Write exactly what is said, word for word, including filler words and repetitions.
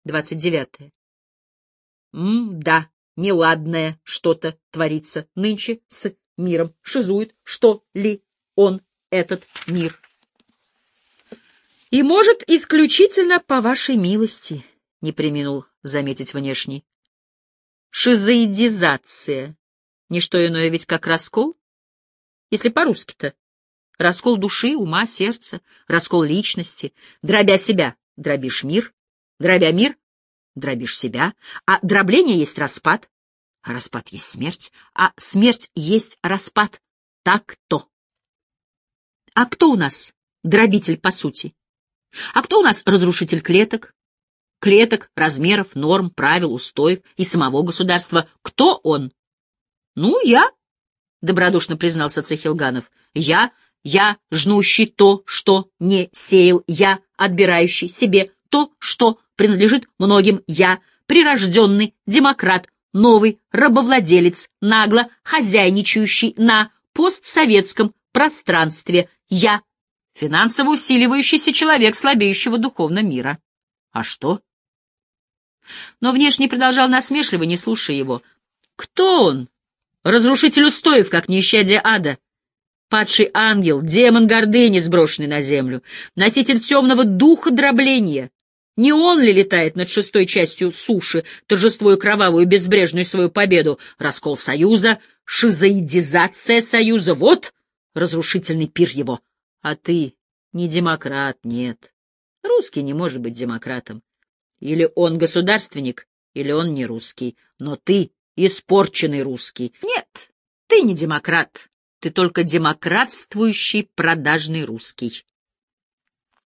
Двадцать девятое. М-да, неладное что-то творится нынче с миром. Шизует, что ли он, этот мир. И, может, исключительно по вашей милости, не преминул заметить внешний. Шизоидизация. Не что иное ведь как раскол? Если по-русски-то. Раскол души, ума, сердца, раскол личности. Дробя себя, дробишь мир. Дробя мир, дробишь себя. А дробление есть распад. А распад есть смерть. А смерть есть распад. Так-то. А кто у нас дробитель по сути? А кто у нас разрушитель клеток? Клеток, размеров, норм, правил, устоев и самого государства. Кто он? Ну, я, — добродушно признался Цехилганов. Я, я, жнущий то, что не сеял, я, отбирающий себе то, что принадлежит многим, я, прирожденный демократ, новый рабовладелец, нагло хозяйничающий на постсоветском пространстве, я, финансово усиливающийся человек слабеющего духовно мира. А что? Но внешне продолжал насмешливо, не слушая его. Кто он? Разрушитель устоев, как неищадие ада. Падший ангел, демон гордыни, сброшенный на землю. Носитель темного духа дробления. Не он ли летает над шестой частью суши, торжествуя кровавую безбрежную свою победу? Раскол союза, шизоидизация союза. Вот разрушительный пир его. А ты не демократ, нет. Русский не может быть демократом. Или он государственник, или он не русский. Но ты испорченный русский. Нет, ты не демократ. Ты только демократствующий продажный русский.